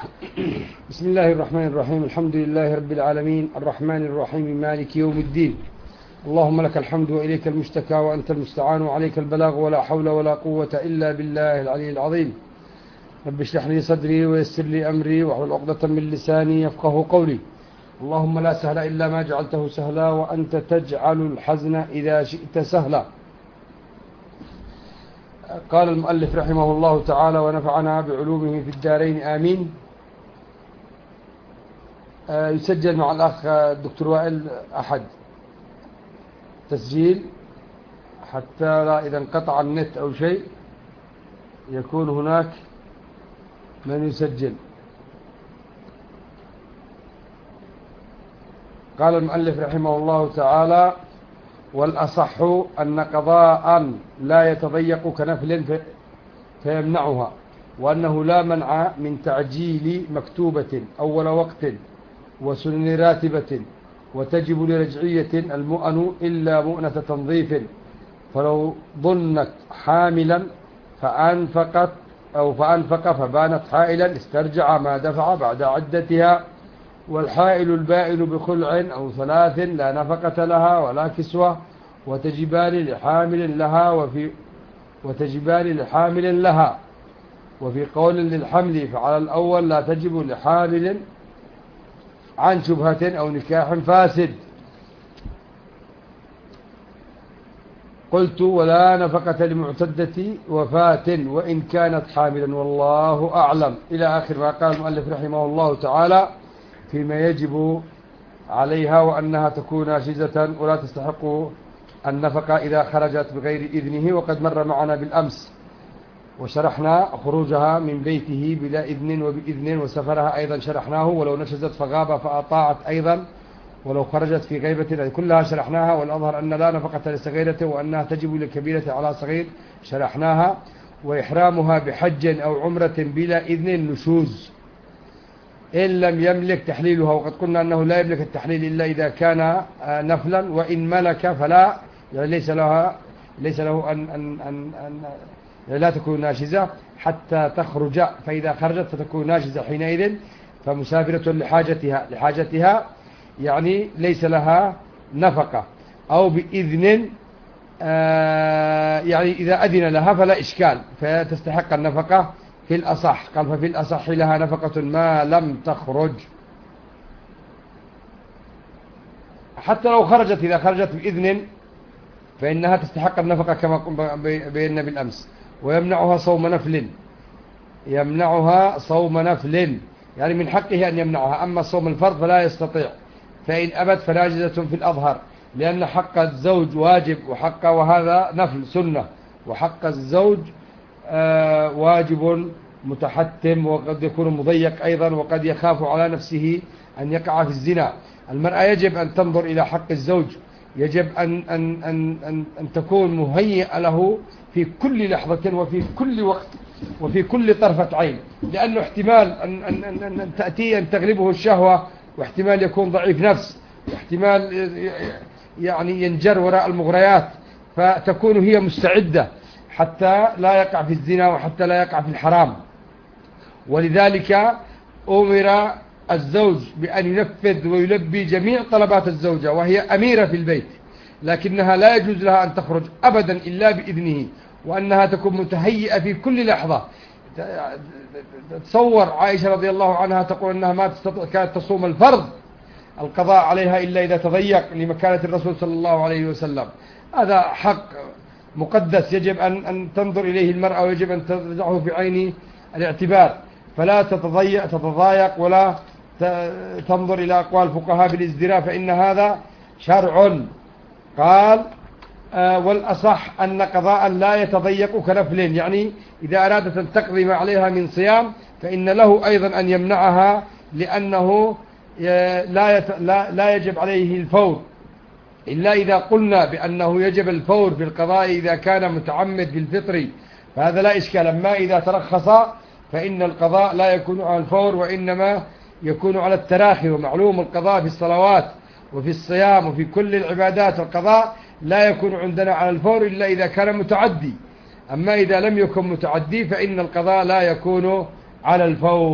بسم الله الرحمن الرحيم. الحمد لله رب العالمين الرحمن الرحيم مالك يوم الدين. اللهم لك الحمد وإليك المشتكى وأنت المستعان وعليك البلاغ ولا حول ولا قوة إلا بالله العلي العظيم. رب اشرح لي صدري ويسر لي أمري واحلل عقدة من لساني يفقه قولي. اللهم لا سهل إلا ما جعلته سهلا وأنت تجعل الحزن إذا شئت سهلا. قال المؤلف رحمه الله تعالى ونفعنا بعلومه في الدارين آمين. يسجل مع الأخ الدكتور وائل أحد تسجيل حتى لا إذا انقطع النت أو شيء يكون هناك من يسجل. قال المؤلف رحمه الله تعالى والأصح أن قضاء لا يتضيق كنفل فيمنعها، وأنه لا منع من تعجيل مكتوبة أول وقت وسنن راتبة، وتجب لرجعية المؤن إلا مؤنة تنظيف، فلو ظنت حاملا فأنفق فبانت حائلا استرجع ما دفع بعد عدتها. والحائل البائن بخلع أو ثلاث لا نفقة لها ولا كسوة، وتجبان لحامل لها وفي قول للحمل فعلى الأول لا تجب لحامل عن شبهة أو نكاح فاسد. قلت ولا نفقة لمعتدة وفاة وإن كانت حاملا والله أعلم، إلى آخر ما قال المؤلف رحمه الله تعالى فيما يجب عليها، وأنها تكون ناشزة ولا تستحق النفقة إذا خرجت بغير إذنه. وقد مر معنا بالأمس وشرحنا خروجها من بيته بلا إذن وبإذن، وسفرها أيضا شرحناه، ولو نشزت فغاب فأطاعت أيضا، ولو خرجت في غيبة كلها شرحناها. والأظهر أن لا نفقة لصغيرة وأنها تجب للكبيرة على صغير شرحناها. وإحرامها بحج أو عمرة بلا إذن نشوز إن لم يملك تحليلها، وقد قلنا أنه لا يملك التحليل إلا إذا كان نفلا، وإن ملك فلا، يعني ليس له أن لا تكون ناشزة حتى تخرج، فإذا خرجت فتكون ناشزة حينئذ فمسافرة لحاجتها يعني ليس لها نفقة. أو بإذن يعني إذا أذن لها فلا إشكال فتستحق النفقة في الأصح. قال ففي الأصح لها نفقة ما لم تخرج، حتى لو خرجت، إذا خرجت بإذن فإنها تستحق النفقة كما بينا بالأمس. ويمنعها صوم نفل، يعني من حقه أن يمنعها، أما صوم الفرض فلا يستطيع، فإن أبت فناجزة في الأظهر، لأن حق الزوج واجب وهذا نفل سنة، وحق الزوج واجب متحتم، وقد يكون مضيق أيضا، وقد يخاف على نفسه أن يقع في الزنا. المرأة يجب أن تنظر إلى حق الزوج، يجب أن تكون مهيئة له في كل لحظة وفي كل وقت وفي كل طرفة عين، لأنه احتمال أن تأتي أن تغلبه الشهوة، واحتمال يكون ضعيف نفس، واحتمال يعني ينجر وراء المغريات، فتكون هي مستعدة حتى لا يقع في الزنا وحتى لا يقع في الحرام. ولذلك أمر الزوج بأن ينفذ ويلبي جميع طلبات الزوجة، وهي أميرة في البيت، لكنها لا يجوز لها أن تخرج أبدا إلا بإذنه، وأنها تكون متهيئة في كل لحظة. تصور عائشة رضي الله عنها تقول أنها ما تستطيع كانت تصوم الفرض القضاء عليها إلا إذا تضيق لمكانة الرسول صلى الله عليه وسلم. هذا حق مقدس يجب أن تنظر إليه المرأة، ويجب أن تضعه في عين الاعتبار، فلا تتضايق ولا تنظر إلى أقوال الفقهاء بالازدراء، فإن هذا شرع. قال والأصح أن قضاء لا يتضيق كنفل، يعني إذا أرادت أن تقضي ما عليها من صيام فإن له أيضا أن يمنعها، لأنه لا يجب عليه الفور، إلا إذا قلنا بأنه يجب الفور في القضاء إذا كان متعمد بالفطر، فهذا لا إشكال. أما إذا ترخص فإن القضاء لا يكون على الفور، وإنما يكون على التراخي. ومعلوم القضاء في الصلوات وفي الصيام وفي كل العبادات القضاء لا يكون عندنا على الفور إلا إذا كان متعدي. أما إذا لم يكن متعدي فإن القضاء لا يكون على الفور.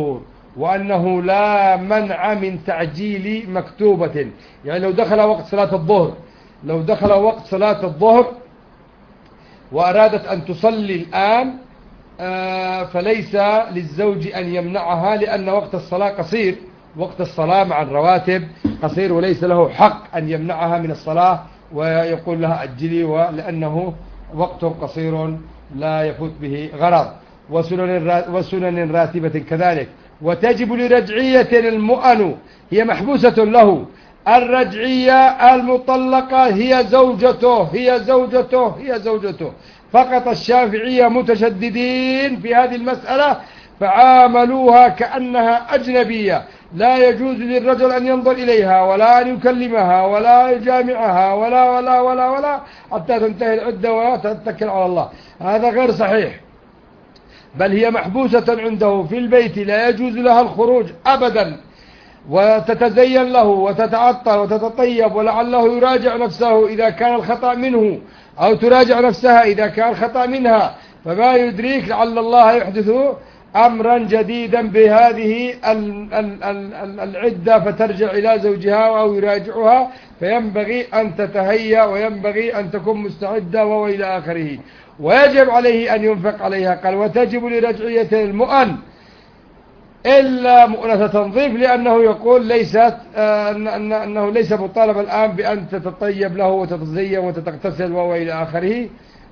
وأنه لا منع من تعجيل مكتوبة. يعني لو دخل وقت صلاة الظهر، لو دخل وقت صلاة الظهر وأرادت أن تصلي الآن، فليس للزوج أن يمنعها، لأن وقت الصلاة قصير، وقت الصلاة مع الرواتب قصير، وليس له حق أن يمنعها من الصلاة ويقول لها أجلي، ولأنه وقت قصير لا يفوت به غرض. وسنن راتبة كذلك. وتجب لرجعية المؤن، هي محبوسة له. الرجعية المطلقة هي زوجته، هي زوجته، هي زوجته فقط. الشافعية متشددين في هذه المسألة، فعاملوها كأنها أجنبية، لا يجوز للرجل أن ينظر إليها ولا أن يكلمها ولا يجامعها ولا حتى تنتهي العدة وتتكل على الله. هذا غير صحيح، بل هي محبوسة عنده في البيت، لا يجوز لها الخروج أبدا، وتتزين له وتتعطر وتتطيب، ولعله يراجع نفسه إذا كان الخطأ منه، أو تراجع نفسها إذا كان الخطأ منها، فما يدريك لعل الله يحدث أمرا جديدا بهذه العدة فترجع إلى زوجها أو يراجعها، فينبغي أن تتهيأ وينبغي أن تكون مستعدة وإلى آخره. ويجب عليه أن ينفق عليها. قال وتجب لرجعية المؤن إلا مؤنة تنظيف، لأنه يقول ليست أنه ليس مطالب الآن بأن تتطيب له وتتزين وتغتسل وإلى آخره.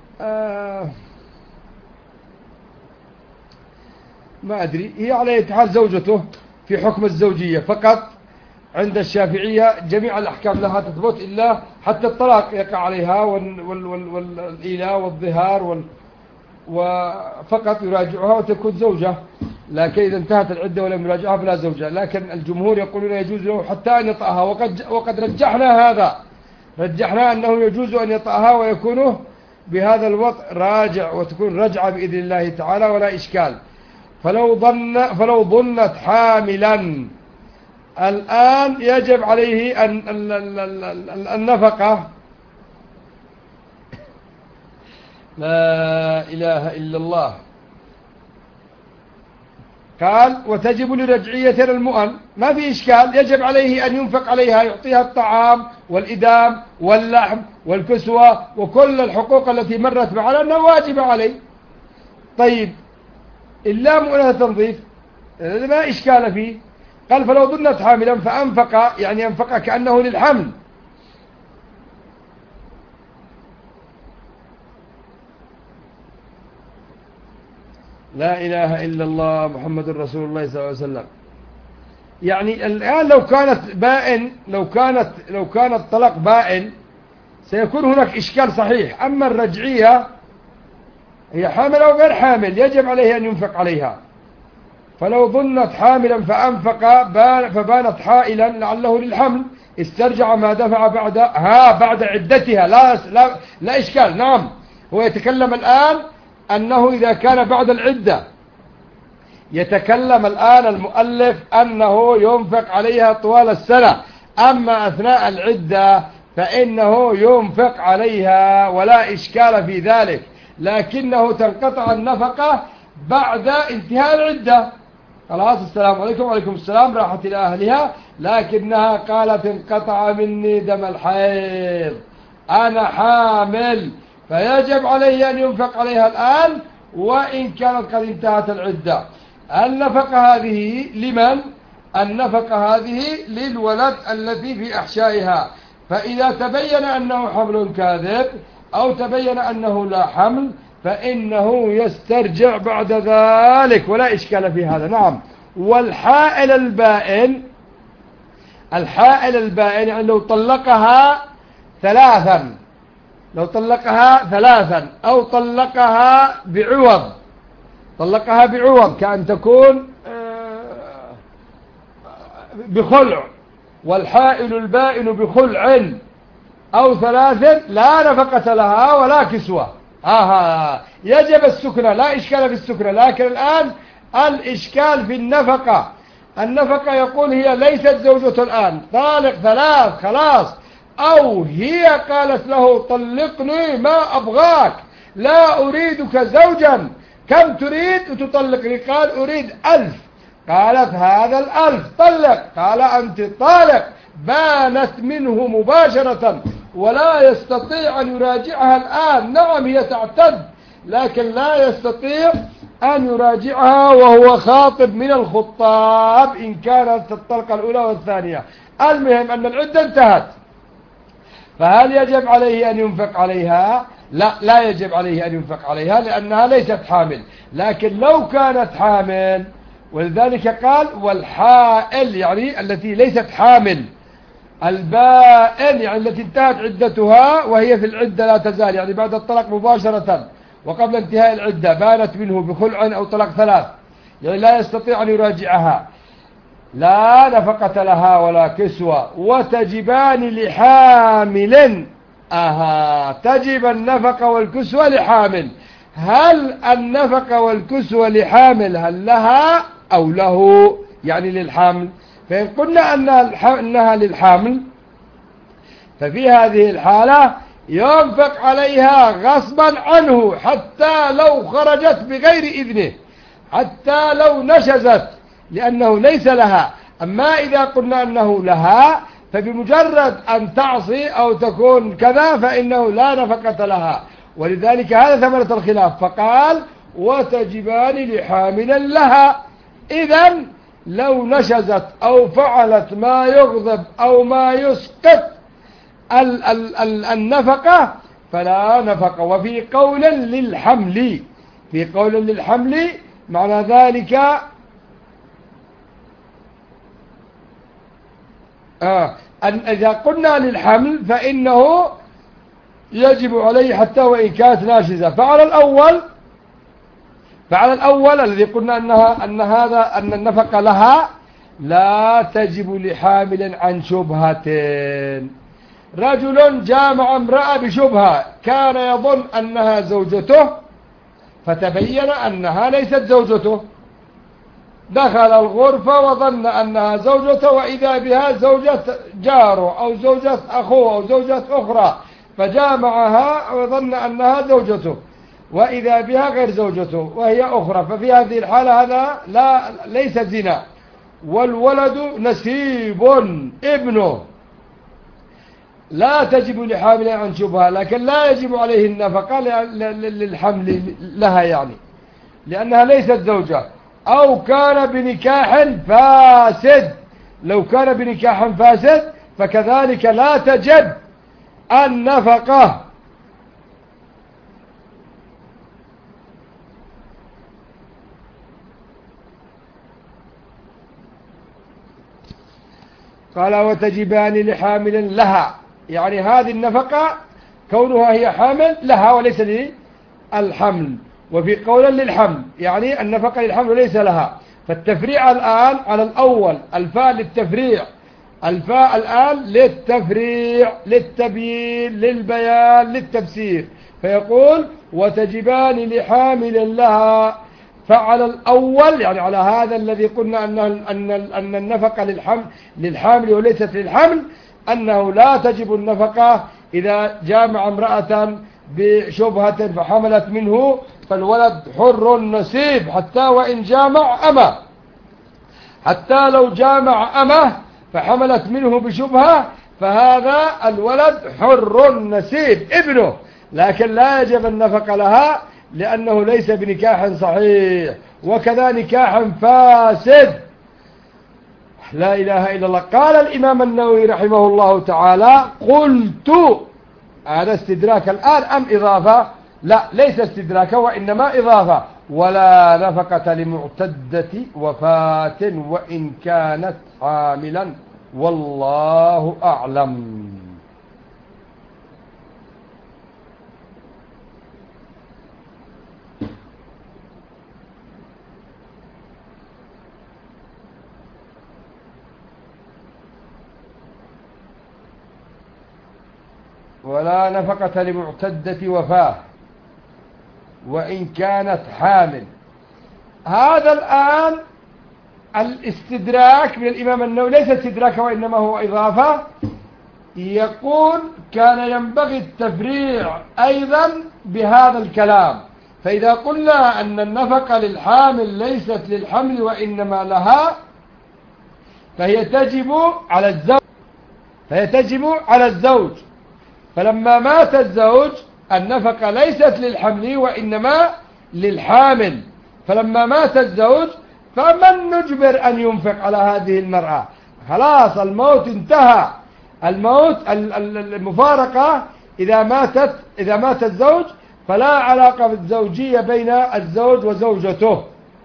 ما أدري، هي على أي حال زوجته في حكم الزوجية فقط. عند الشافعية جميع الأحكام لها تثبت، إلا حتى الطلاق يقع عليها والإيلاء والظهار وفقط يراجعها وتكون زوجة. لكن إذا انتهت العدة ولم يراجعها فلا زوجة. لكن الجمهور يقولون يجوز له حتى أن يطأها، وقد رجحنا هذا، رجحنا أنه يجوز أن يطأها ويكون بهذا الوضع راجع، وتكون رجعة بإذن الله تعالى ولا إشكال. فلو ظنت حاملا الآن يجب عليه النفقة. لا إله إلا الله. قال وتجب لرجعية المؤن، ما في إشكال، يجب عليه أن ينفق عليها، يعطيها الطعام والإدام واللحم والكسوة وكل الحقوق التي مرت معنا أنها واجبة عليه. طيب إلا مؤنة تنظيف ما إشكال فيه. قال فلو ظنت حاملا فأنفق، يعني أنفق كأنه للحمل. لا إله إلا الله محمد رسول الله صلى الله عليه وسلم. يعني الآن لو كانت بائن، لو كانت طلاق بائن سيكون هناك إشكال صحيح. أما الرجعية هي حامل أو غير حامل يجب عليه أن ينفق عليها. فلو ظنت حاملا فأنفق فبانت حائلا لعله للحمل، استرجع ما دفع بعد عدتها، لا إشكال. نعم، هو يتكلم الآن أنه إذا كان بعد العدة، يتكلم الآن المؤلف أنه ينفق عليها طوال السنة. أما أثناء العدة فإنه ينفق عليها ولا إشكال في ذلك، لكنه تنقطع النفقة بعد انتهاء العدة. خلاص السلام عليكم وعليكم السلام، راحت إلى أهلها، لكنها قالت انقطع مني دم الحيض، أنا حامل، فيجب عليه أن ينفق عليها الآن وإن كانت قد انتهت العدة. النفقة هذه لمن؟ النفقة هذه للولد الذي في أحشائها. فإذا تبين أنه حمل كاذب أو تبين أنه لا حمل فإنه يسترجع بعد ذلك ولا إشكال في هذا. نعم. والحائل البائن، الحائل البائن يعني لو طلقها ثلاثا، لو طلقها ثلاثا أو طلقها بعوض، طلقها بعوض كأن تكون بخلع، والحائل البائن بخلع أو ثلاث لا نفقة لها ولا كسوة. يجب السكنة، لا إشكال في السكنة. لكن الآن الإشكال في النفقة. النفقة يقول هي ليست زوجته الآن، طالق ثلاث خلاص، أو هي قالت له طلقني ما أبغاك، لا أريدك زوجا، كم تريد وتطلقني؟ قال أريد 1000، قالت هذا الألف طلق، قال أنت طالق، بانت منه مباشرة ولا يستطيع أن يراجعها الآن. نعم هي تعتد، لكن لا يستطيع أن يراجعها وهو خاطب من الخطاب إن كانت الطلقة الأولى والثانية. المهم أن العدة انتهت، فهل يجب عليه أن ينفق عليها؟ لا، لا يجب عليه أن ينفق عليها لأنها ليست حامل. لكن لو كانت حامل، ولذلك قال والحائل يعني التي ليست حامل، البائن يعني التي انتهت عدتها وهي في العدة لا تزال، يعني بعد الطلاق مباشرة وقبل انتهاء العدة بانت منه بخلع أو طلاق ثلاث، يعني لا يستطيع أن يراجعها، لا نفقة لها ولا كسوة. وتجبان لحامل، تجب النفقة والكسوة لحامل. هل النفقة والكسوة لحامل هل لها أو له؟ يعني للحامل. فإن قلنا أنها للحامل، ففي هذه الحالة ينفق عليها غصبا عنه حتى لو خرجت بغير إذنه، حتى لو نشزت، لأنه ليس لها. أما إذا قلنا أنه لها فبمجرد أن تعصي أو تكون كذا فإنه لا نفقة لها. ولذلك هذا ثمرة الخلاف، فقال وتجبان لحامل لها. إذن لو نشزت أو فعلت ما يغضب أو ما يسقط النفقة فلا نفقة. وفي قول للحمل، في قول للحمل معنى ذلك أن إذا قلنا للحمل فإنه يجب عليه حتى وإن كانت ناشزة. فعلى الأول الذي قلنا أن النفقة لها لا تجب لحامل عن شبهة. رجل جامع امرأة بشبهة، كان يظن أنها زوجته فتبين أنها ليست زوجته، دخل الغرفة وظن أنها زوجته وإذا بها زوجة جاره أو زوجة أخوه أو زوجة أخرى، فجامعها وظن أنها زوجته وإذا بها غير زوجته وهي أخرى. ففي هذه الحالة هذا ليس زنا، والولد نسيب ابنه، لا تجب لحامل عن شبهة، لكن لا يجب عليه النفقة للحمل لها، يعني لأنها ليست زوجة. أو كان بنكاح فاسد، لو كان بنكاح فاسد فكذلك لا تجب النفقة. قال وتجبان لحامل لها، يعني هذه النفقة كونها هي حامل لها وليس للحمل. وفي قول للحمل يعني النفقة للحمل وليس لها. فالتفريع الآن على الأول، الفاء للتفريع، الفاء الآن للتفريع، للتبيين، للبيان، للتفسير. فيقول وتجبان لحامل لها. فعلى الأول يعني على هذا الذي قلنا أن النفقة للحامل وليست للحمل، أنه لا تجب النفقة إذا جامع امرأة بشبهة فحملت منه، فالولد حر نسيب حتى وإن جامع أمه، حتى لو جامع أمه فحملت منه بشبهة فهذا الولد حر نسيب ابنه، لكن لا يجب النفقة لها لأنه ليس بنكاح صحيح. وكذا نكاح فاسد. لا إله إلا الله. قال الإمام النووي رحمه الله تعالى قلت، هذا استدراك الآن أم إضافة؟ لا، ليس استدراكا وإنما إضافة. ولا نفقة لمعتدة وفاة وإن كانت حاملا والله أعلم. ولا نفقة لمعتدة وفاة وإن كانت حامل. هذا الآن الاستدراك من الإمام النووي ليس استدراكا وإنما هو إضافة. يقول كان ينبغي التفريع أيضا بهذا الكلام، فإذا قلنا أن النفقة للحامل ليست للحمل وإنما لها، فهي تجب على الزوج. فلما مات الزوج النفقة ليست للحمل وإنما للحامل. فلما مات الزوج فمن نجبر أن ينفق على هذه المرأة؟ خلاص الموت انتهى. الموت المفارقة إذا مات الزوج فلا علاقة بالزوجية بين الزوج وزوجته.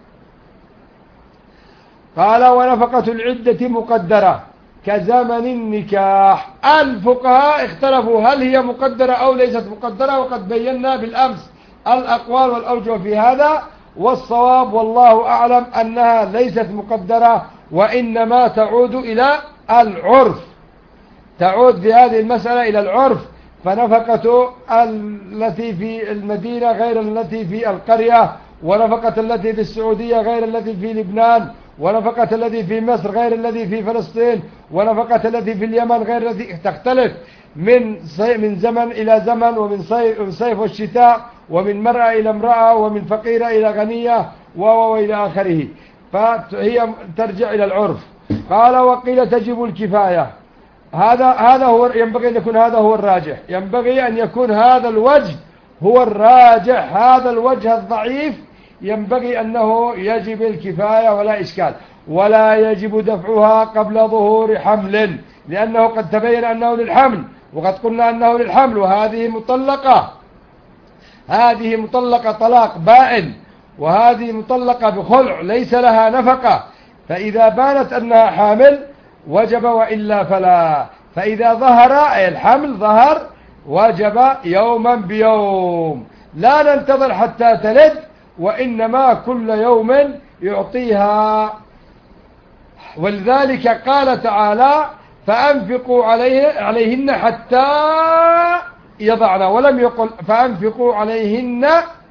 قال ونفقة العدة مقدرة كزمن النكاح. الفقهاء اختلفوا هل هي مقدرة أو ليست مقدرة، وقد بينا بالأمس الأقوال والأوجه في هذا، والصواب والله أعلم أنها ليست مقدرة وإنما تعود إلى العرف. تعود في هذه المسألة إلى العرف. فنفقة التي في المدينة غير التي في القرية، ونفقة التي في السعودية غير التي في لبنان، ونفقة الذي في مصر غير الذي في فلسطين، ونفقة التي في اليمن غير التي تختلف من زمن إلى زمن، ومن صيف والشتاء، ومن مرأة إلى امرأة، ومن فقيرة إلى غنية وإلى آخره. فهي ترجع إلى العرف. قال وقيل تجب الكفاية. هذا هو ينبغي أن يكون هذا هو الراجح. ينبغي أن يكون هذا الوجه هو الراجح. هذا الوجه الضعيف ينبغي أنه يجب الكفاية ولا إشكال، ولا يجب دفعها قبل ظهور حمل، لأنه قد تبين أنه للحمل، وقد قلنا أنه للحمل، وهذه مطلقة. هذه مطلقة طلاق بائن، وهذه مطلقة بخلع ليس لها نفقة. فإذا بانت أنها حامل وجب، وإلا فلا. فإذا ظهر أي الحمل ظهر وجب يوما بيوم، لا ننتظر حتى تلد، وإنما كل يوم يعطيها. ولذلك قال تعالى فأنفقوا عليهن حتى يضعن، ولم يقل فأنفقوا عليهن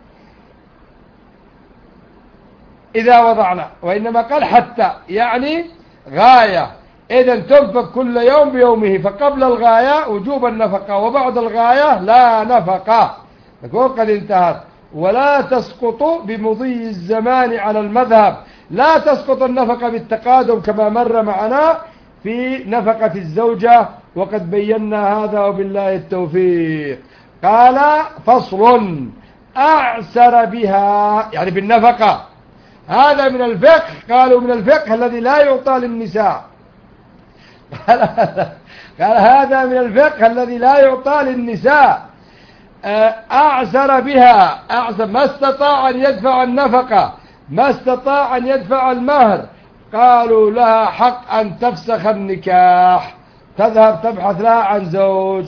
إذا وضعن، وإنما قال حتى، يعني غاية. إذن تنفق كل يوم بيومه، فقبل الغاية وجوب النفقة، وبعد الغاية لا نفقة، تكون قد انتهت. ولا تسقط بمضي الزمان على المذهب. لا تسقط النفقة بالتقادم كما مر معنا في نفقة الزوجة، وقد بينا هذا وبالله التوفيق. قال فصل أعسر بها، يعني بالنفقة. هذا من الفقه، قالوا من الفقه الذي لا يعطى للنساء. قال هذا من الفقه الذي لا يعطى للنساء. أعسر بها، أعسر ما استطاع أن يدفع النفقة، ما استطاع أن يدفع المهر، قالوا لها حق أن تفسخ النكاح، تذهب تبحث لها عن زوج.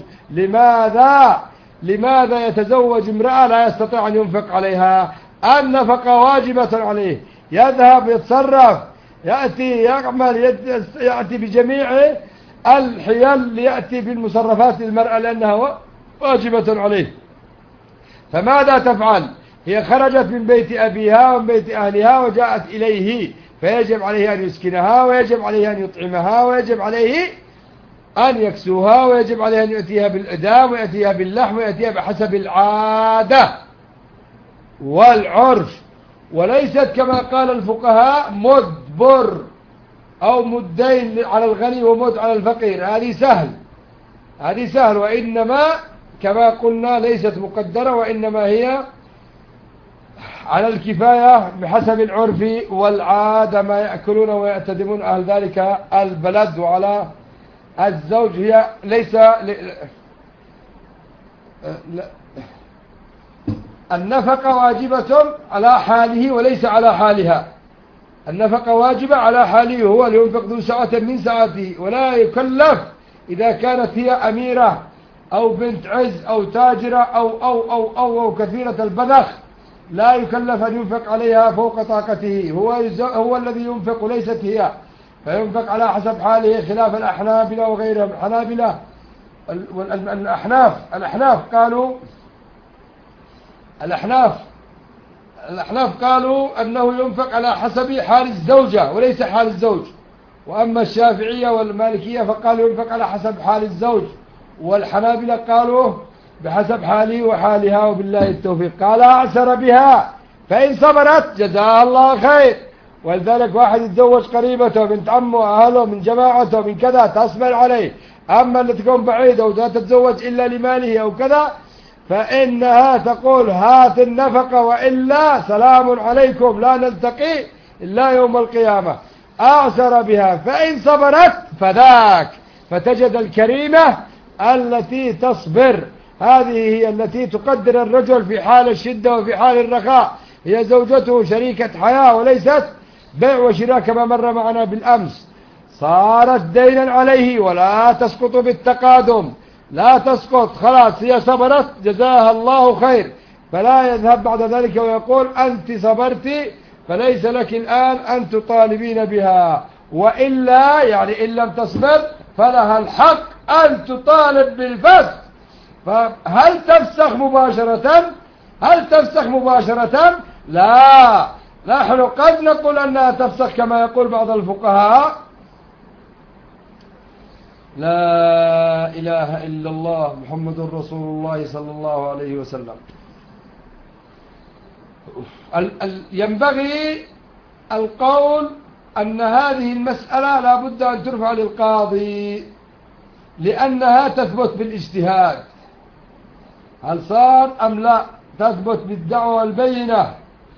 لماذا يتزوج امرأة لا يستطيع أن ينفق عليها؟ النفقة واجبة عليه، يذهب يتصرف، يأتي يعمل، يأتي بجميع الحيل ليأتي بالمصرفات للمرأة لأنها واجبة عليه. فماذا تفعل؟ هي خرجت من بيت أبيها ومن بيت أهلها وجاءت إليه، فيجب عليه أن يسكنها، ويجب عليه أن يطعمها، ويجب عليه أن يكسوها، ويجب عليه أن يأتيها بالإدام، ويأتيها باللحم، ويأتيها بحسب العادة والعرف، وليست كما قال الفقهاء مدبر أو مدين على الغني ومد على الفقير. هذه سهل، وإنما كما قلنا ليست مقدرة، وإنما هي على الكفاية بحسب العرف والعادة ما يأكلون ويأتدمون أهل ذلك البلد. وعلى الزوج هي ليس النفقة واجبة على حاله وليس على حالها. النفقة واجبة على حاله، هو اللي ينفق ذو ساعة من ساعته، ولا يكلف إذا كانت هي أميرة أو بنت عز أو تاجرة أو كثيرة البذخ، لا يكلف أن ينفق عليها فوق طاقته. هو الذي ينفق وليست هي، فينفق على حسب حاله، خلاف الأحنابلة وغيرهم. الحنابلة الأحناف قالوا أنه ينفق على حسب حال الزوجة وليس حال الزوج. وأما الشافعية والمالكية فقالوا ينفق على حسب حال الزوج. والحنابلة قالوا بحسب حاله وحالها وبالله التوفيق. قال أعسر بها فإن صبرت جزاها الله خير. ولذلك واحد يتزوج قريبته بنت عمه أهله من جماعته من كذا تصبر عليه. أما اللي تكون بعيدة ولا تتزوج إلا لماله أو كذا فإنها تقول هات النفقة وإلا سلام عليكم لا نلتقي إلا يوم القيامة. أعسر بها فإن صبرت فذاك. فتجد الكريمة التي تصبر هذه هي التي تقدر الرجل في حال الشدة وفي حال الرخاء. هي زوجته شريكة حياة وليست بيع وشراء كما مر معنا بالأمس. صارت دينا عليه ولا تسقط بالتقادم، لا تسقط، خلاص هي صبرت جزاها الله خير. فلا يذهب بعد ذلك ويقول أنت صبرتي فليس لك الآن أن تطالبين بها، وإلا يعني إن لم تصبر فلها الحق أن تطالب بالفسخ. فهل تفسخ مباشرة؟ هل تفسخ مباشرة؟ لا، نحن قد نقول أنها تفسخ كما يقول بعض الفقهاء. لا إله إلا الله محمد رسول الله صلى الله عليه وسلم. ينبغي القول أن هذه المسألة لا بد أن ترفع للقاضي لأنها تثبت بالاجتهاد، هل صار أم لا، تثبت بالدعوة والبينة،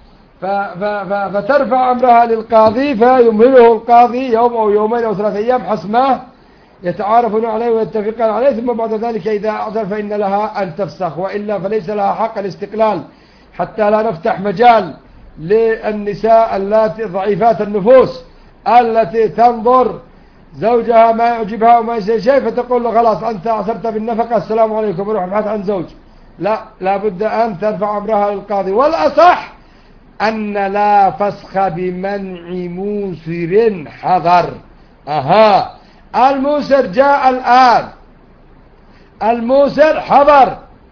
فترفع أمرها للقاضي فيمهله القاضي يوم أو يومين أو 3 أيام حسب ما يتعارفون عليه ويتفقون عليه، ثم بعد ذلك إذا أعذر فإن لها أن تفسخ، وإلا فليس لها حق الاستقلال، حتى لا نفتح مجال للنساء اللاتي ضعيفات النفوس التي تنظر زوجها ما يعجبها وما يصير شيء فتقول له خلاص أنت أعثرت بالنفقة السلام عليكم وروح ابحث عن زوج. لا، لابد أن ترفع أمرها للقاضي. والأصح أن لا فسخ بمنع موسر حضر. الموسر جاء الآن، الموسر حضر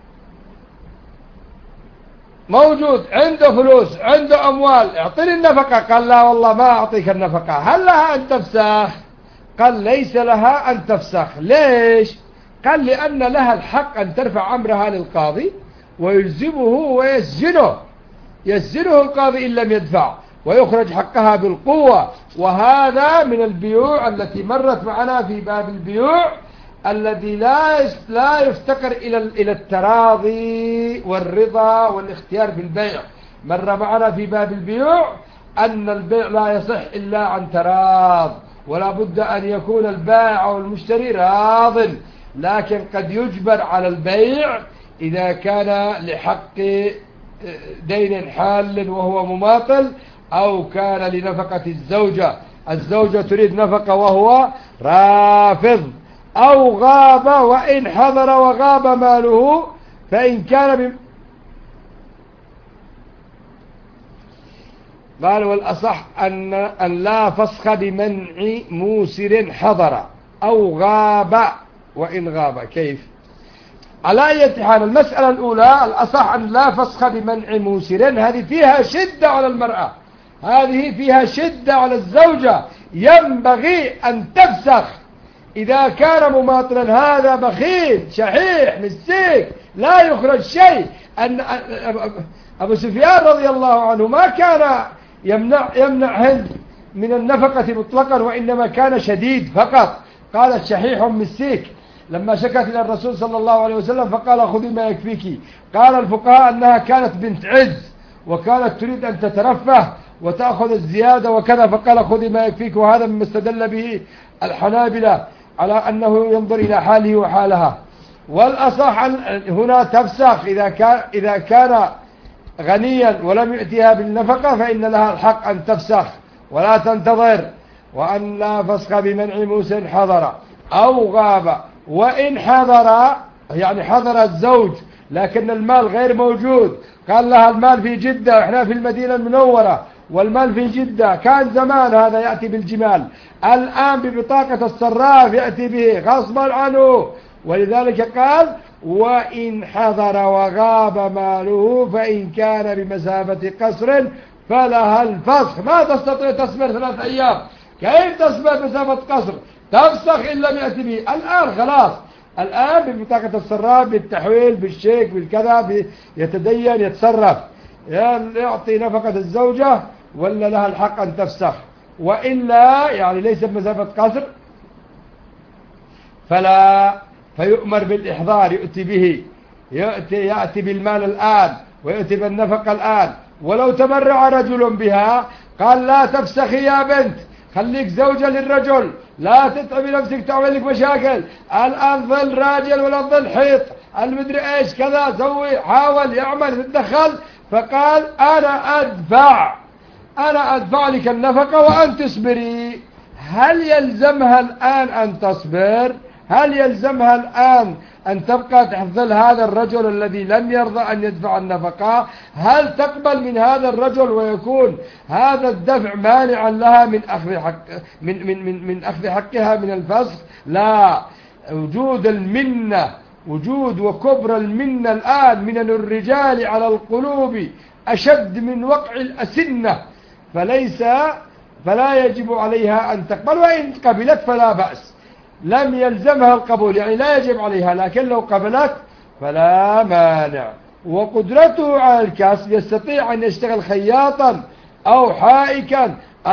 موجود، عنده فلوس، عنده أموال، اعطيني النفقة. قال لا والله ما أعطيك النفقة. هل لها أن تفسخ؟ قال ليس لها أن تفسخ. ليش؟ قال لأن لها الحق أن ترفع أمرها للقاضي ويلزمه ويسجنه، يسجنه القاضي إن لم يدفع، ويخرج حقها بالقوة. وهذا من البيوع التي مرت معنا في باب البيوع الذي لا يفتقر إلى التراضي والرضا والاختيار في البيع. مر معنا في باب البيوع أن البيع لا يصح إلا عن تراض، ولا بد أن يكون البائع أو المشتري راض، لكن قد يجبر على البيع إذا كان لحق دين حال وهو مماطل، أو كان لنفقة الزوجة تريد نفقة وهو رافض، أو غاب وإن حضر وغاب ماله. فإن كان قال والأصح أن لا فسخ بمنع موسر حضر أو غاب وإن غاب. كيف؟ على أي حال المسألة الأولى الأصح أن لا فسخ بمنع موسر، هذه فيها شدة على المرأة، هذه فيها شدة على الزوجة، ينبغي أن تفسخ إذا كان مماطلا. هذا بخيل شحيح مسيك لا يخرج شيء. أن أبو سفيان رضي الله عنه ما كان يمنع هند من النفقة مطلقا، وإنما كان شديد فقط. قال شحيح مسيك لما شكت إلى الرسول صلى الله عليه وسلم فقال خذي ما يكفيك. قال الفقهاء أنها كانت بنت عز وكانت تريد أن تترفه وتأخذ الزيادة وكذا، فقال خذي ما يكفيك. وهذا مما استدل به الحنابلة على أنه ينظر إلى حاله وحالها. والأصح هنا تفسخ إذا كان غنيا ولم يأتيها بالنفقة فإن لها الحق أن تفسخ ولا تنتظر. وأن لا فسخ بمنع موسى حضر أو غاب وإن حضر، يعني حضر الزوج لكن المال غير موجود. قال لها المال في جدة، احنا في المدينة المنورة والمال في جدة. كان زمان هذا يأتي بالجمال، الآن ببطاقة الصراف يأتي به غصبا عنه. ولذلك قال وإن حضر وغاب ماله فإن كان بمسافة قصر فلها الفسخ. ما تستطيع تصبر 3 أيام، كيف تصبر مسافة قصر؟ تفسخ إن لم يأتي به. الآن خلاص الآن ببطاقة السراب، بالتحويل، بالشيك، بالكذا، يتدين، يتصرف، يعطي نفقة الزوجة ولا لها الحق أن تفسخ، وإلا يعني ليس بمسافة قصر فلا، فيؤمر بالإحضار، يؤتي به، يأتي بالمال الآن ويأتي بالنفقة الآن. ولو تبرع رجل بها قال لا تفسخي يا بنت، خليك زوجة للرجل، لا تتعبي نفسك تعمل لك مشاكل، الآن ظل راجل ولا ظل حيط، المدري ايش كذا، سوي، حاول يعمل، تتدخل، فقال أنا أدفع لك النفقة وأن تصبري. هل يلزمها الآن أن تصبر؟ هل يلزمها الآن أن تبقى تحت ظل هذا الرجل الذي لم يرضى أن يدفع النفقة؟ هل تقبل من هذا الرجل ويكون هذا الدفع مانعا لها من أخذ حق من أخذ حقها من الفسخ؟ لا. وجود المنة، وجود وكبر المنة الآن من الرجال على القلوب أشد من وقع الأسنة، فلا يجب عليها أن تقبل، وإن قبلت فلا بأس، لم يلزمها القبول، يعني لا يجب عليها، لكن لو قبلت فلا مانع. وقدرته على الكسب، يستطيع أن يشتغل خياطا أو حائكا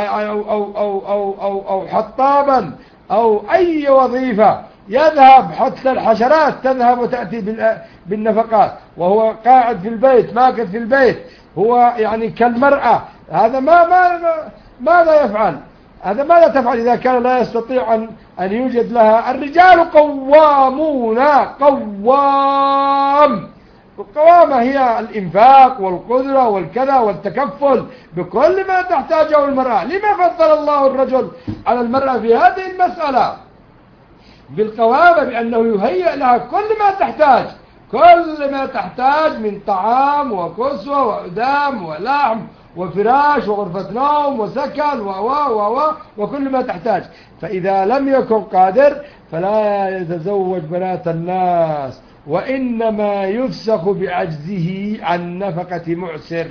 أو حطابا أو أي وظيفة، يذهب حتى الحشرات تذهب وتأتي بالنفقات وهو قاعد في البيت، ماكث في البيت، هو يعني كالمرأة. هذا ماذا يفعل؟ هذا ماذا تفعل إذا كان لا يستطيع أن يوجد لها؟ الرجال قوامون، القوامة هي الإنفاق والقدرة والكذا والتكفل بكل ما تحتاجه المرأة. لما فضل الله الرجل على المرأة في هذه المسألة بالقوامة؟ بأنه يهيئ لها كل ما تحتاج من طعام وكسوة وأدام ولحم وفراش وغرفة نوم وسكن وكل ما تحتاج. فإذا لم يكن قادر فلا يتزوج بنات الناس، وإنما يفسخ بعجزه عن نفقة معسر.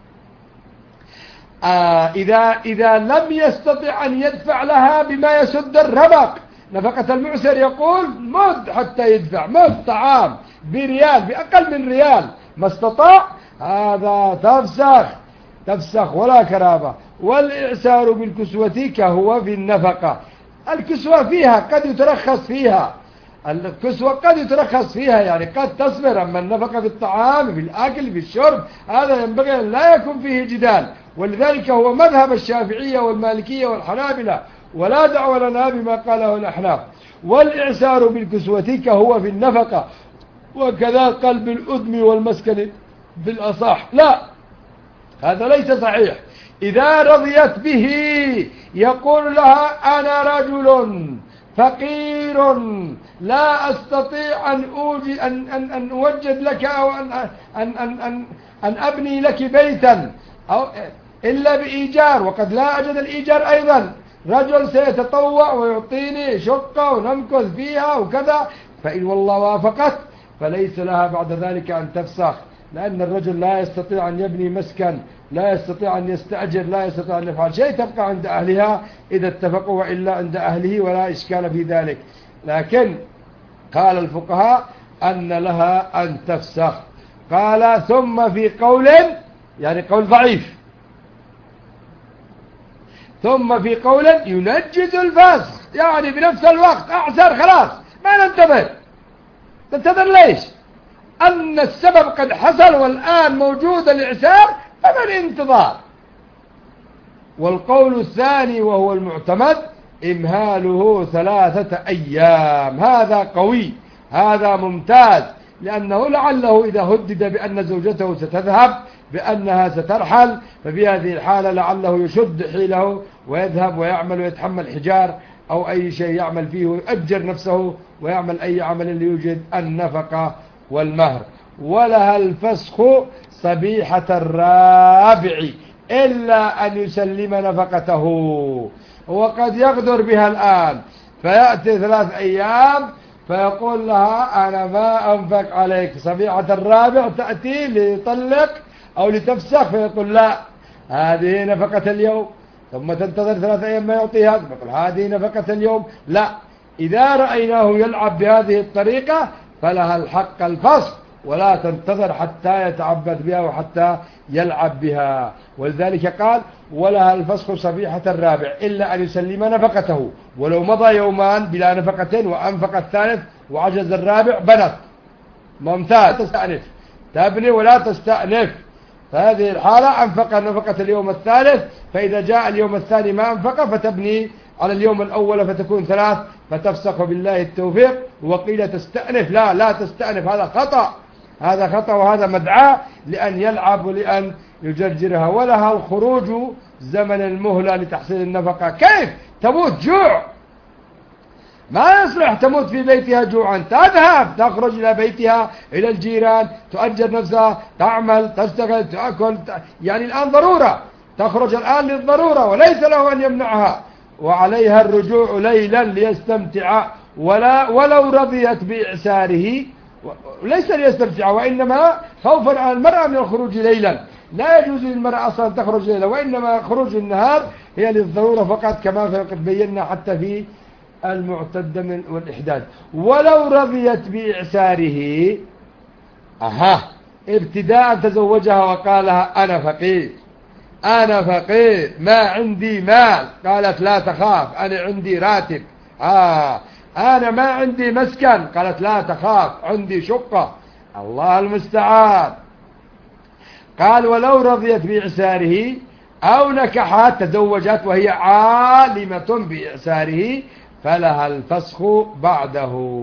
إذا لم يستطع أن يدفع لها بما يسد الرمق، نفقة المعسر يقول مد حتى يدفع، مد طعام بريال، بأقل من ريال، ما استطاع، هذا تفسخ ولا كرامة. والإعسار بالكسوة كهو في النفقة، الكسوة فيها قد يترخص فيها، الكسوة قد يترخص فيها، يعني قد تصبر. أما النفقة في الطعام، في الأكل، في الشرب، هذا ينبغي أن لا يكون فيه جدال، ولذلك هو مذهب الشافعية والمالكية والحنابلة، ولا دعوة لنا بما قاله الأحناف. والإعسار بالكسوة كهو في النفقة، وكذا قلب الأدم والمسكن بالأصح. لا، هذا ليس صحيح. إذا رضيت به يقول لها أنا رجل فقير لا أستطيع أن أوجد لك أو أن أبني لك بيتا أو إلا بإيجار، وقد لا أجد الإيجار أيضا، رجل سيتطوع ويعطيني شقة ونمكث فيها وكذا، فإن والله وافقت فليس لها بعد ذلك أن تفسخ، لأن الرجل لا يستطيع أن يبني مسكن، لا يستطيع أن يستأجر، لا يستطيع أن يفعل شيء، تبقى عند أهلها إذا اتفقوا، وإلا عند أهله، ولا إشكال في ذلك. لكن قال الفقهاء أن لها أن تفسخ. قال ثم في قول، يعني قول ضعيف، ثم في قول ينجز الفسخ، يعني بنفس الوقت أعسر خلاص ما ننتظر ليش؟ أن السبب قد حصل والآن موجود الإعسار، فما الانتظار؟ والقول الثاني وهو المعتمد إمهاله 3 أيام، هذا قوي، هذا ممتاز، لأنه لعله إذا هدد بأن زوجته ستذهب، بأنها سترحل، ففي هذه الحالة لعله يشد حيله ويذهب ويعمل ويتحمل حجار أو أي شيء يعمل فيه، ويؤجر نفسه ويعمل أي عمل ليوجد النفقة والمهر. ولها الفسخ صبيحة الرابع إلا أن يسلم نفقته، وقد يغدر بها الآن، فيأتي 3 أيام فيقول لها أنا ما أنفق عليك. صبيحة الرابع تأتي ليطلق أو لتفسخ، فيقول لا هذه نفقة اليوم، ثم تنتظر 3 أيام ما يعطيها، فيقول هذه نفقة اليوم، لا، إذا رأيناه يلعب بهذه الطريقة فلها الحق الفسخ، ولا تنتظر حتى يتعبد بها وحتى يلعب بها. ولذلك قال ولها الفسخ صبيحة الرابع إلا أن يسلم نفقته، ولو مضى يومان بلا نفقة وأنفق الثالث وعجز الرابع بنت. ممتاز. تستأنف، تبني ولا تستأنف. فهذه الحالة أنفق نفقة اليوم الثالث، فإذا جاء اليوم الثاني ما أنفق فتبني على اليوم الأول فتكون 3 فتفسخ بالله التوفيق. وقيل تستأنف، لا تستأنف، هذا خطأ، هذا خطأ وهذا مدعاة لأن يلعب ولأن يجرجرها. ولها الخروج زمن المهلة لتحصيل النفقة. كيف تموت جوع؟ ما يصلح تموت في بيتها جوعا، تذهب تخرج إلى بيتها إلى الجيران، تؤجر نفسها، تعمل، تشتغل، تأكل، يعني الآن ضرورة، تخرج الآن للضرورة وليس له أن يمنعها. وعليها الرجوع ليلا ليستمتع ولو رضيت بإعساره، ليس ليستمتع وإنما خوفا على المرأة من الخروج ليلا. لا يجوز للمرأة أصلا تخرج ليلا، وإنما خروج النهار هي للضرورة فقط، كما قد بينا حتى في المعتدة والإحداث. ولو رضيت بإعساره ابتداء تزوجها وقال لها أنا فقير ما عندي مال، قالت لا تخاف أنا عندي راتب. أنا ما عندي مسكن، قالت لا تخاف عندي شقة. الله المستعان. قال ولو رضيت بإعساره أو نكحت، تزوجت وهي عالمة بإعساره، فلها الفسخ بعده.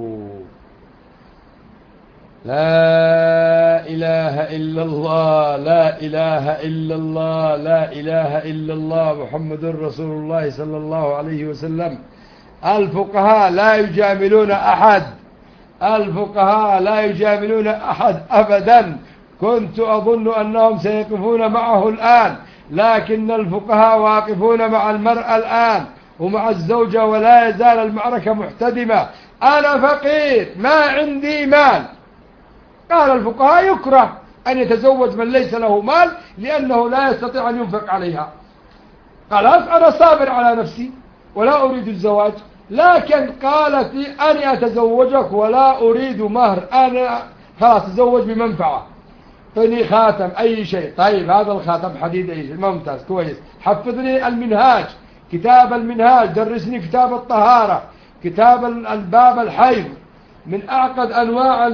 لا إله إلا الله، لا إله إلا الله، لا إله إلا الله، محمد رسول الله صلى الله عليه وسلم. الفقهاء لا يجاملون أحد، الفقهاء لا يجاملون أحد أبدا. كنت أظن أنهم سيقفون معه الآن، لكن الفقهاء واقفون مع المرأة الآن ومع الزوجة، ولا يزال المعركة محتدمة. أنا فقير ما عندي مال، قال الفقهاء يكره أن يتزوج من ليس له مال لأنه لا يستطيع أن ينفق عليها. قالت أنا صابر على نفسي ولا أريد الزواج، لكن قالت لي أنا أتزوجك ولا أريد مهر، أنا خلاص أتزوج بمنفعة، اعطني خاتم أي شيء. طيب هذا الخاتم حديد أي شيء، ممتاز كويس. حفظني المنهاج، كتاب المنهاج، درسني كتاب الطهارة، كتاب الباب الحيض، من أعقد أنواع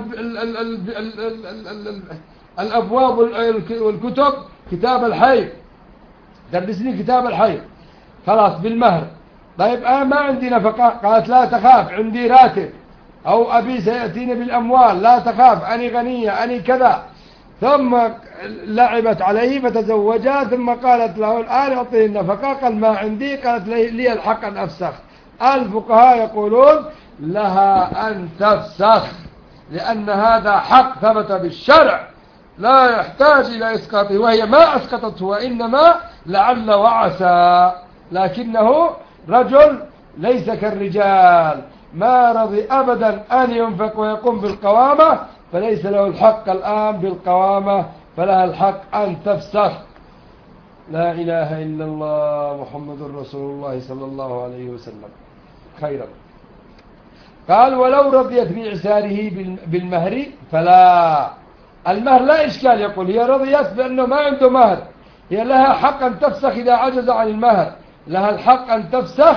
الأبواب والكتب كتاب الحيض، درسني كتاب الحيض. خلاص بالمهر. طيب أنا ما عندي نفقة، قالت لا تخاف عندي راتب، أو أبي سيأتيني بالأموال لا تخاف أني غنية أني كذا. ثم لعبت عليه فتزوجها، ثم قالت له الآن أعطيني النفقة، قال ما عندي، قالت لي الحق أن أفسخ. الفقهاء يقولون لها أن تفسخ لأن هذا حق ثبت بالشرع لا يحتاج إلى إسقاطه، وهي ما أسقطته وإنما لعل وعسى، لكنه رجل ليس كالرجال، ما رضي أبدا أن ينفق ويقوم بالقوامة، فليس له الحق الآن بالقوامة، فلها الحق أن تفسخ. لا إله إلا الله محمد رسول الله صلى الله عليه وسلم. خيرا. قال ولو رضيت بإعساره بالمهر فلا، المهر لا إشكال، يقول هي رضيت بأنه ما عنده مهر، هي لها حق أن تفسخ إذا عجز عن المهر، لها الحق أن تفسخ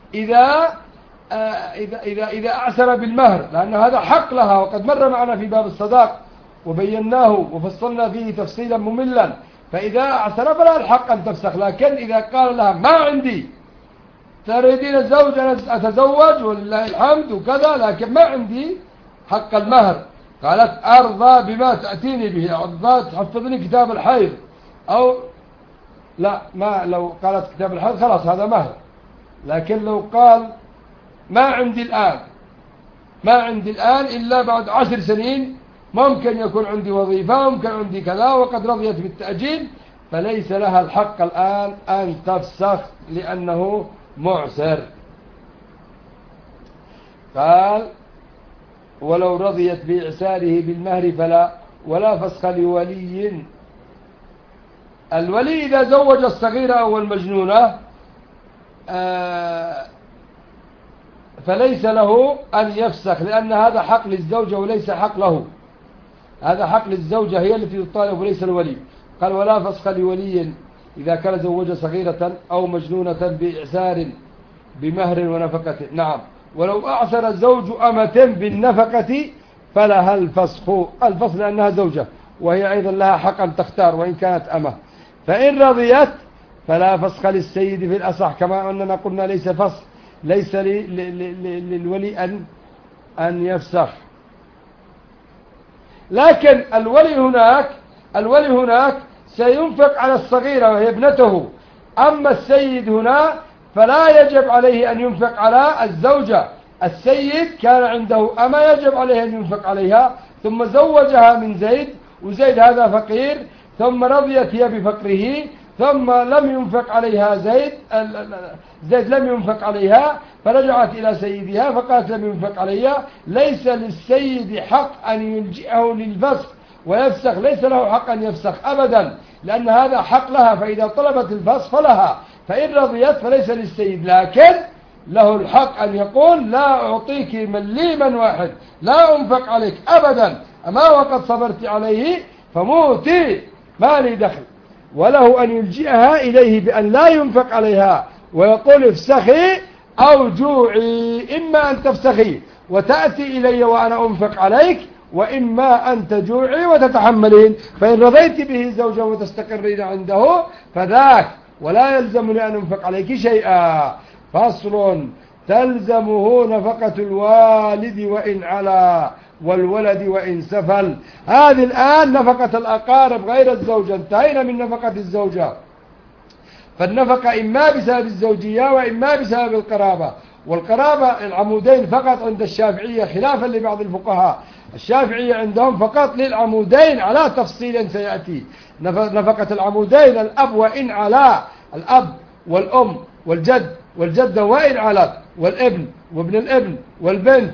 إذا أعسر بالمهر، لأن هذا حق لها، وقد مر معنا في باب الصداق وبيناه وفصلنا فيه تفصيلا مملا. فإذا أعسر فلا الحق أن تفسخ، لكن إذا قال لها ما عندي، تريدين الزوج أنا أتزوج ولله الحمد وكذا، لكن ما عندي حق المهر، قالت أرضى بما تأتيني به، أرضى تحفظني كتاب الحيض، أو لا، ما لو قالت كتاب الحيض خلاص هذا مهر. لكن لو قال ما عندي الآن إلا بعد 10 سنين ممكن يكون عندي وظيفة، ممكن عندي كذا، وقد رضيت بالتأجيل، فليس لها الحق الآن أن تفسخ لأنه معسر. قال ولو رضيت بإعساره بالمهر فلا، ولا فسخ لولي. الولي إذا زوج الصغيرة أو المجنونة فليس له أن يفسخ، لأن هذا حق للزوجة وليس حق له. هذا حق للزوجة هي التي تطالب وليس الولي. قال ولا فسخ لولي إذا كان زوج صغيرة أو مجنونة بإعسار بمهر ونفقة. نعم، ولو أعسر الزوج أمة بالنفقة فلها الفسخ. الفسخ لأنها زوجة وهي أيضا لها حق أن تختار وإن كانت أمة. فإن رضيت فلا فسخ للسيد في الأصح، كما أننا قلنا ليس فسخ، ليس للولي أن يفسخ. لكن الولي هناك سينفق على الصغيرة وهي ابنته. أما السيد هنا فلا يجب عليه أن ينفق على الزوجة. السيد كان عنده أما يجب عليه أن ينفق عليها، ثم زوجها من زيد، وزيد هذا فقير، ثم رضيت هي بفقره، ثم لم ينفق عليها زيد لم ينفق عليها، فرجعت إلى سيدها فقالت لم ينفق عليها. ليس للسيد حق أن يلجئه للفسخ ويفسخ، ليس له حق أن يفسخ أبدا، لأن هذا حق لها، فإذا طلبت الفسخ فلها. فإن رضيت فليس للسيد، لكن له الحق أن يقول لا أعطيك مليما واحد، لا أنفق عليك أبدا، أما وقد صبرت عليه فموتي ما لي دخل. وله أن يلجئها إليه بأن لا ينفق عليها ويقول افسخي أو جوعي، إما أن تفسخي وتأتي إلي وأنا أنفق عليك، وإما أن تجوعي وتتحملين. فإن رضيت به زوجا وتستقرين عنده فذاك، ولا يلزمني أن أنفق عليك شيئا. فصل: تلزمه نفقة الوالد وإن علا والولد وإن سفل. هذه الآن نفقة الأقارب غير الزوجة، انتهينا من نفقة الزوجة. فالنفقة إما بسبب الزوجية وإما بسبب القرابة. والقرابة العمودين فقط عند الشافعية، خلافا لبعض الفقهاء. الشافعية عندهم فقط للعمودين على تفصيل سيأتي. نفقة العمودين الأب وإن علا، الأب والأم والجد والجدة وإن علت، والابن وابن الابن والبنت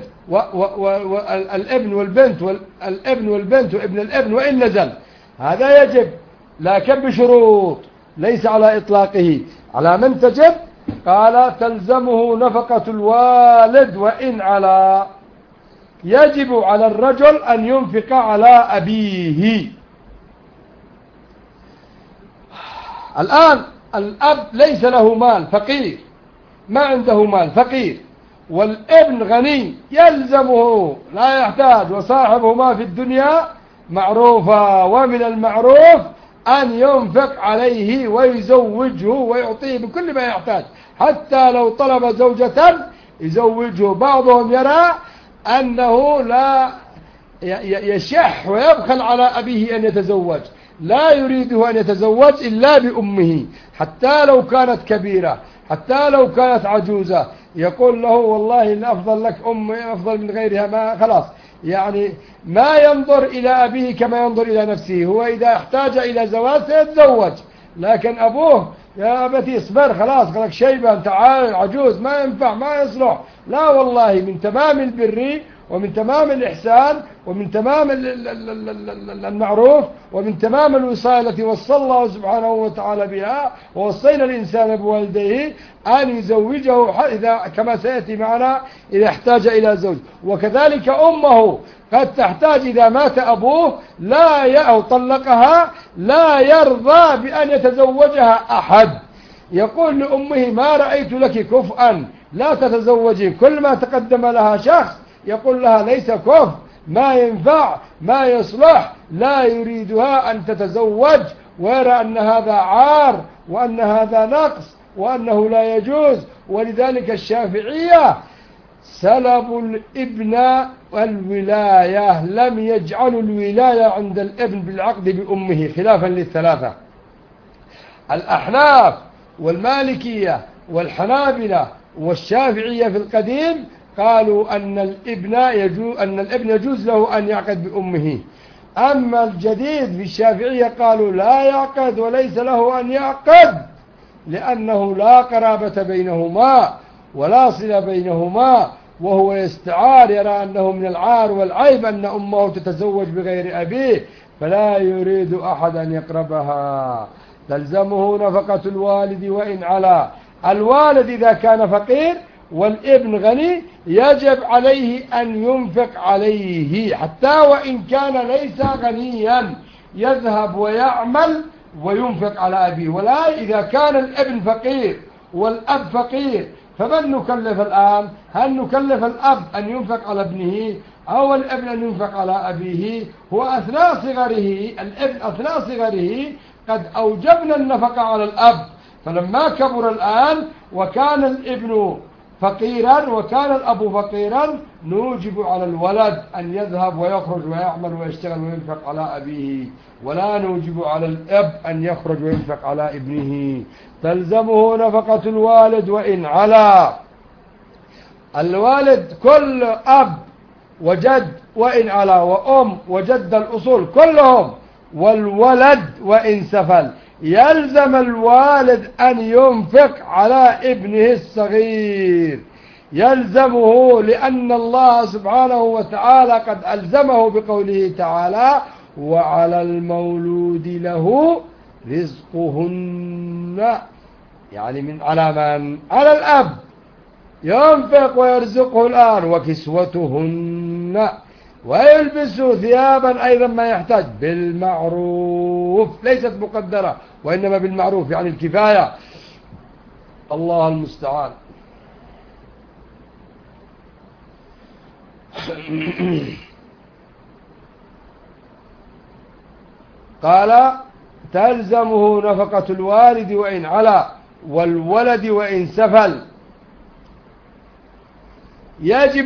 والابن والبنت والابن والبنت وابن الابن وإن نزل، هذا يجب، لكن بشروط، ليس على إطلاقه. على من تجب؟ قال تلزمه نفقة الوالد وإن علا. يجب على الرجل أن ينفق على أبيه. الآن الأب ليس له مال، فقير، ما عنده مال، فقير، والابن غني يلزمه لا يحتاج، وصاحبهما في الدنيا معروفة، ومن المعروف أن ينفق عليه ويزوجه ويعطيه بكل ما يحتاج، حتى لو طلب زوجة يزوجه. بعضهم يرى أنه لا يشح ويبخل على أبيه أن يتزوج، لا يريده أن يتزوج إلا بأمه، حتى لو كانت كبيرة، حتى لو كانت عجوزة، يقول له والله إن أفضل لك أمي أفضل من غيرها، ما خلاص، يعني ما ينظر إلى أبيه كما ينظر إلى نفسه. هو إذا احتاج إلى زواج سيتزوج، لكن أبوه يا أبتي اصبر، خلاص لك شيبة، تعال عجوز، ما ينفع، ما يصلح. لا والله، من تمام البر ومن تمام الإحسان ومن تمام المعروف ومن تمام الوصاية التي وصى الله سبحانه وتعالى بها، ووصينا الإنسان بوالديه أن يزوجه إذا كما سيأتي معنا إذا احتاج إلى زوج. وكذلك أمه قد تحتاج إذا مات أبوه أو طلقها لا يرضى بأن يتزوجها أحد، يقول لأمه ما رأيت لك كفءا لا تتزوجي. كل ما تقدم لها شخص يقول لها ليس كفء، ما ينفع، ما يصلح، لا يريدها أن تتزوج، ويرى أن هذا عار وأن هذا نقص وأنه لا يجوز. ولذلك الشافعية سلبوا الابن والولاية، لم يجعلوا الولاية عند الابن بالعقد بأمه، خلافا للثلاثة. الأحناف والمالكية والحنابلة والشافعية في القديم قالوا أن الابن يجوز له أن يعقد بأمه. أما الجديد في الشافعية قالوا لا يعقد وليس له أن يعقد، لأنه لا قرابة بينهما ولا صلة بينهما، وهو يستعار، يرى أنه من العار والعيب أن أمه تتزوج بغير أبيه، فلا يريد أحد أن يقربها. تلزمه نفقة الوالد وإن علا. الوالد إذا كان فقير والابن غني يجب عليه أن ينفق عليه حتى وإن كان ليس غنيا، يذهب ويعمل وينفق على أبيه. ولا إذا كان الابن فقير والأب فقير فمن نكلف الآن؟ هل نكلف الأب أن ينفق على ابنه أو الابن أن ينفق على أبيه؟ هو أثناء صغره الابن أثناء صغره قد أوجبنا النفقة على الأب، فلما كبر الآن وكان الابن فقيرا وكان الأب فقيرا نوجب على الولد أن يذهب ويخرج ويعمل ويشتغل وينفق على أبيه، ولا نوجب على الأب أن يخرج وينفق على ابنه. تلزمه نفقة الوالد وإن علا. الوالد كل أب وجد وإن علا وأم وجد الأصول كلهم، والولد وإن سفل يلزم الوالد أن ينفق على ابنه الصغير، يلزمه، لأن الله سبحانه وتعالى قد ألزمه بقوله تعالى: وعلى المولود له رزقهن، يعني من على من؟ على الأب، ينفق ويرزقه الآن، وكسوتهن، ويلبسوا ثيابا أيضا ما يحتاج بالمعروف، ليست مقدرة وإنما بالمعروف يعني الكفاية. الله المستعان. قال: تلزمه نفقة الوالد وإن علا والولد وإن سفل. يجب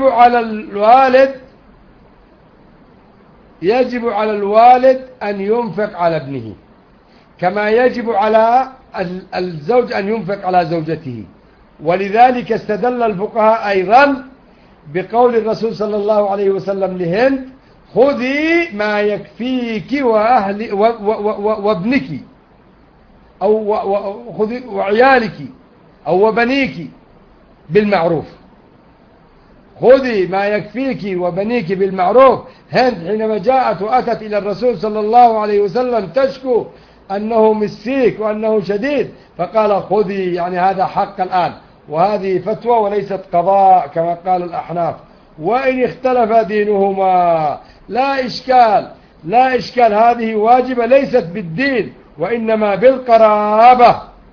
على الوالد أن ينفق على ابنه، كما يجب على الزوج أن ينفق على زوجته. ولذلك استدل الفقهاء أيضا بقول الرسول صلى الله عليه وسلم لهند: خذي ما يكفيك وابنك، أو خذي وعيالك أو وبنيك بالمعروف. خذي ما يكفيك وبنيك بالمعروف. هند حينما جاءت وأتت إلى الرسول صلى الله عليه وسلم تشكو أنه مسيك وأنه شديد، فقال: خذي، يعني هذا حق الآن، وهذه فتوى وليست قضاء كما قال الأحناف. وإن اختلف دينهما لا إشكال، هذه واجبة ليست بالدين وإنما بالقرابة.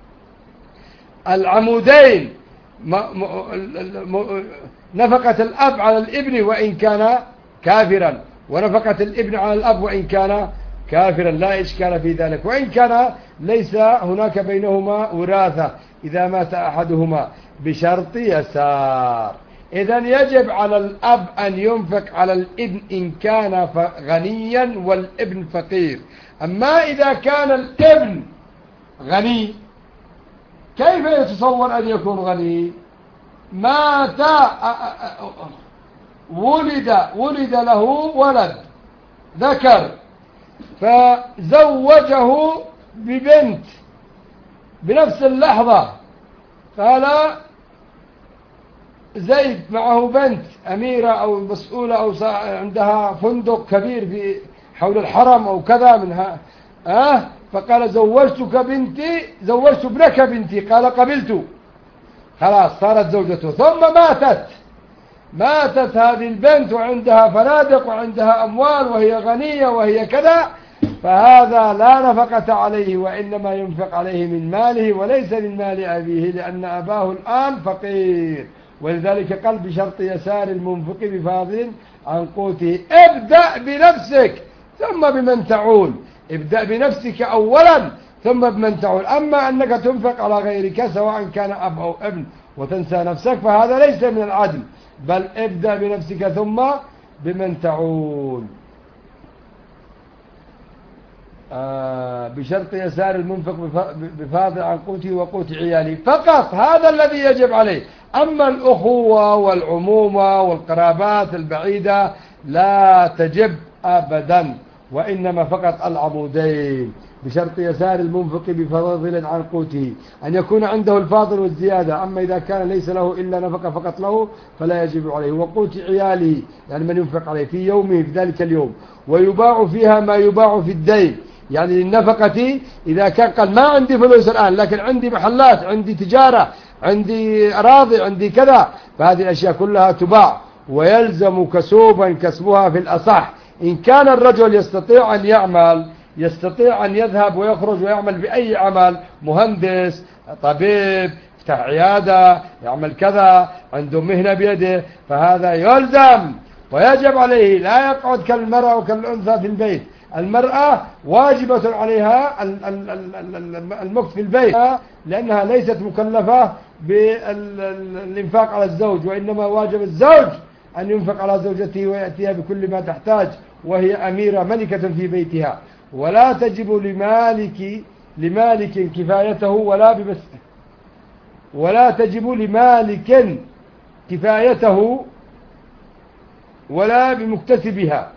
العمودين، نفقة الأب على الابن وإن كان كافرا، ونفقة الابن على الأب وإن كان كافرا، لا إشكال في ذلك، وإن كان ليس هناك بينهما وراثة إذا مات أحدهما بشرط يسار. إذن يجب على الأب أن ينفق على الابن إن كان غنيا والابن فقير. أما إذا كان الابن غني، كيف يتصور أن يكون غني؟ مات، ولد له ولد ذكر، فزوجه ببنت بنفس اللحظة. قال: زيد معه بنت أميرة أو مسؤولة أو عندها فندق كبير في حول الحرم أو كذا منها، فقال: زوجت ابنك بنتي. قال: قبلت. خلاص صارت زوجته. ثم ماتت هذه البنت وعندها فنادق وعندها أموال وهي غنية وهي كذا، فهذا لا نفقة عليه وإنما ينفق عليه من ماله وليس من مال أبيه، لأن أباه الآن فقير. ولذلك قال: بشرط يسار المنفق بفاضل عن قوته. ابدأ بنفسك ثم بمن تعول، ابدأ بنفسك أولا ثم بمن تعول. أما أنك تنفق على غيرك سواء كان أب أو ابن وتنسى نفسك فهذا ليس من العدل، بل ابدأ بنفسك ثم بمن تعول. بشرط يسار المنفق بفاضل عن قوته وقوت عياله فقط، هذا الذي يجب عليه. أما الأخوة والعمومة والقرابات البعيدة لا تجب أبدا، وإنما فقط العمودين. بشرط يسار المنفق بفاضل عن قوته، أن يكون عنده الفاضل والزيادة. أما إذا كان ليس له إلا نفقة فقط له فلا يجب عليه. وقوت عياله يعني من ينفق عليه في يومه في ذلك اليوم، ويباع فيها ما يباع في الدين. يعني النفقة إذا كان قال: ما عندي فلوس الآن لكن عندي محلات، عندي تجارة، عندي أراضي، عندي كذا، فهذه الأشياء كلها تباع، ويلزم كسوبا كسبها في الأصح. إن كان الرجل يستطيع أن يعمل، يستطيع أن يذهب ويخرج ويعمل بأي عمل، مهندس، طبيب، يفتح عيادة، يعمل كذا، عنده مهنة بيده، فهذا يلزم ويجب عليه، لا يقعد كالمرأة وكالأنثى في البيت. المرأة واجبة عليها المكث في البيت، لأنها ليست مكلفة بالإنفاق على الزوج، وإنما واجب الزوج أن ينفق على زوجته ويأتيها بكل ما تحتاج، وهي أميرة ملكة في بيتها. ولا تجب لمالك كفايته ولا تجب لمالك كفايته ولا بمكتسبها،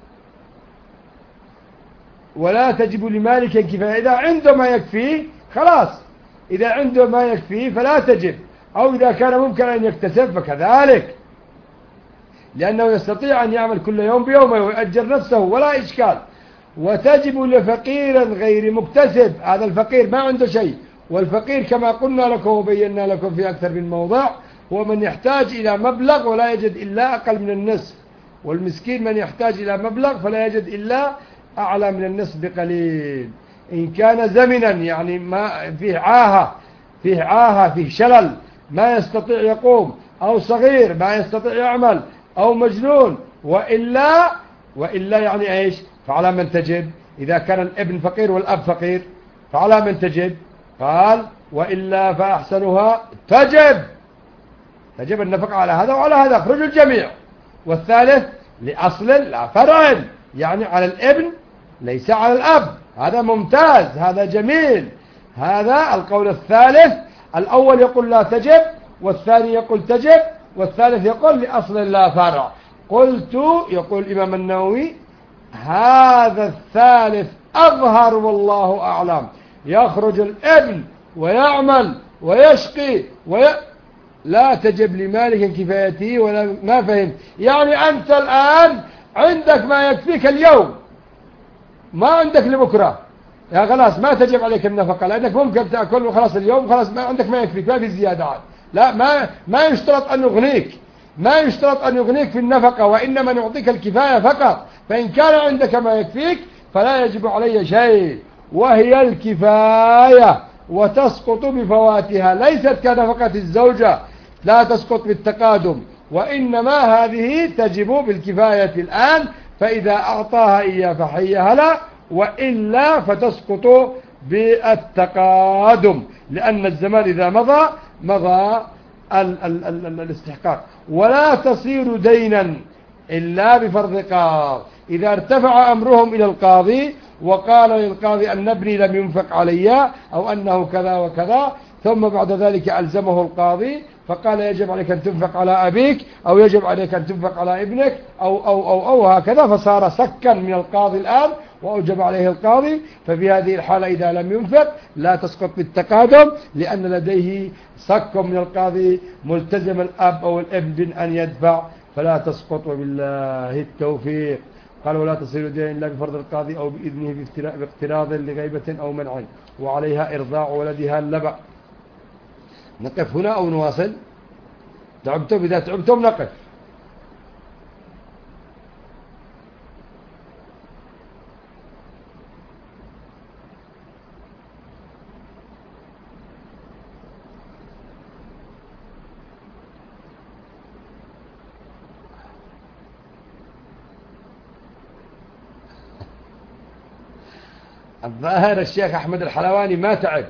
ولا تجب لمالك كفاية. إذا عنده ما يكفيه خلاص، إذا عنده ما يكفيه فلا تجب، أو إذا كان ممكن أن يكتسب فكذلك، لأنه يستطيع أن يعمل كل يوم بيومه ويؤجر نفسه ولا إشكال. وتجب لفقير غير مكتسب، هذا الفقير ما عنده شيء، والفقير كما قلنا لكم وبينا لكم في أكثر من موضع هو من يحتاج إلى مبلغ ولا يجد إلا أقل من النصف، والمسكين من يحتاج إلى مبلغ فلا يجد إلا أعلى من النصف بقليل. إن كان زمنا يعني ما فيه عاهة فيه شلل ما يستطيع يقوم، أو صغير ما يستطيع يعمل، أو مجنون، وإلا يعني إيش؟ فعلى من تجب؟ إذا كان الابن فقير والأب فقير فعلى من تجب؟ قال وإلا فأحسنها تجب النفقة على هذا وعلى هذا، اخرجوا الجميع. والثالث لأصل لا فرع، يعني على الابن ليس على الأب. هذا ممتاز، هذا جميل، هذا القول الثالث. الأول يقول لا تجب، والثاني يقول تجب، والثالث يقول لأصل لا فرع. قلت، يقول الإمام النووي، هذا الثالث أظهر والله أعلم. يخرج الابن ويعمل ويشقي لا تجب لمالك كفايته ولا ما فهم. يعني أنت الآن عندك ما يكفيك اليوم، ما عندك لبكرة، يا خلاص ما تجب عليك النفقة، لأنك ممكن تأكل وخلاص اليوم خلاص ما عندك ما يكفيك، ما في زيادة عاد. لا، ما يشترط أن يغنيك، ما يشترط أن يغنيك في النفقة، وإنما نعطيك الكفاية فقط. فإن كان عندك ما يكفيك فلا يجب علي شيء، وهي الكفاية، وتسقط بفواتها، ليست كنفقة الزوجة لا تسقط بالتقادم، وإنما هذه تجب بالكفاية الآن، فإذا أعطاها إياه فحي هلا، وإلا فتسقط بالتقادم، لأن الزمان إذا مضى الاستحقاق. ولا تصير دينا إلا بفرض قاض. إذا ارتفع أمرهم إلى القاضي وقال للقاضي أن ابني لم ينفق علي، أو أنه كذا وكذا، ثم بعد ذلك ألزمه القاضي فقال يجب عليك أن تنفق على أبيك، أو يجب عليك أن تنفق على ابنك، أو هكذا، فصار سكا من القاضي الآن وأوجب عليه القاضي. ففي هذه الحالة إذا لم ينفق لا تسقط بالتقادم، لأن لديه سك من القاضي، ملتزم الأب أو الابن أن يدفع، فلا تسقط. وبالله التوفيق. قال ولا تصير دين إلا بفرض القاضي أو بإذنه باقتراض لغيبة أو منع، وعليها إرضاع ولدها اللبع. نقف هنا أو نواصل؟ تعبتم؟ إذا تعبتم نقف. الظاهر الشيخ أحمد الحلواني ما تعب.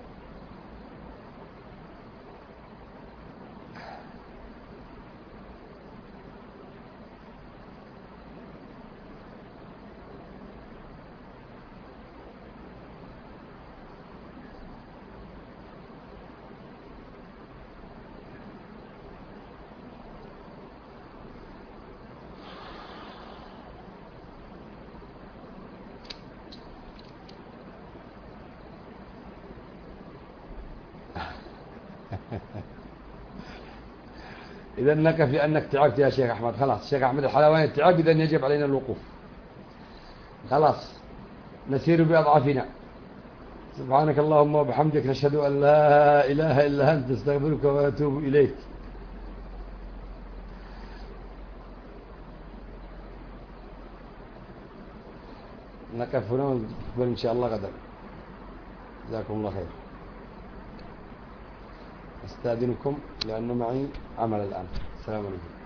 إذا نقف لأنك تعبت يا شيخ أحمد. خلاص الشيخ أحمد الحلواني تعب، إذا يجب علينا الوقوف. خلاص نسير بأضعافنا. سبحانك اللهم وبحمدك، نشهد أن لا إله إلا أنت، استغفرك وأتوب إليك. نقف هنا ونقبل إن شاء الله غدا. جزاكم الله خير. أستأذنكم لأنه معي عمل الآن. السلام عليكم.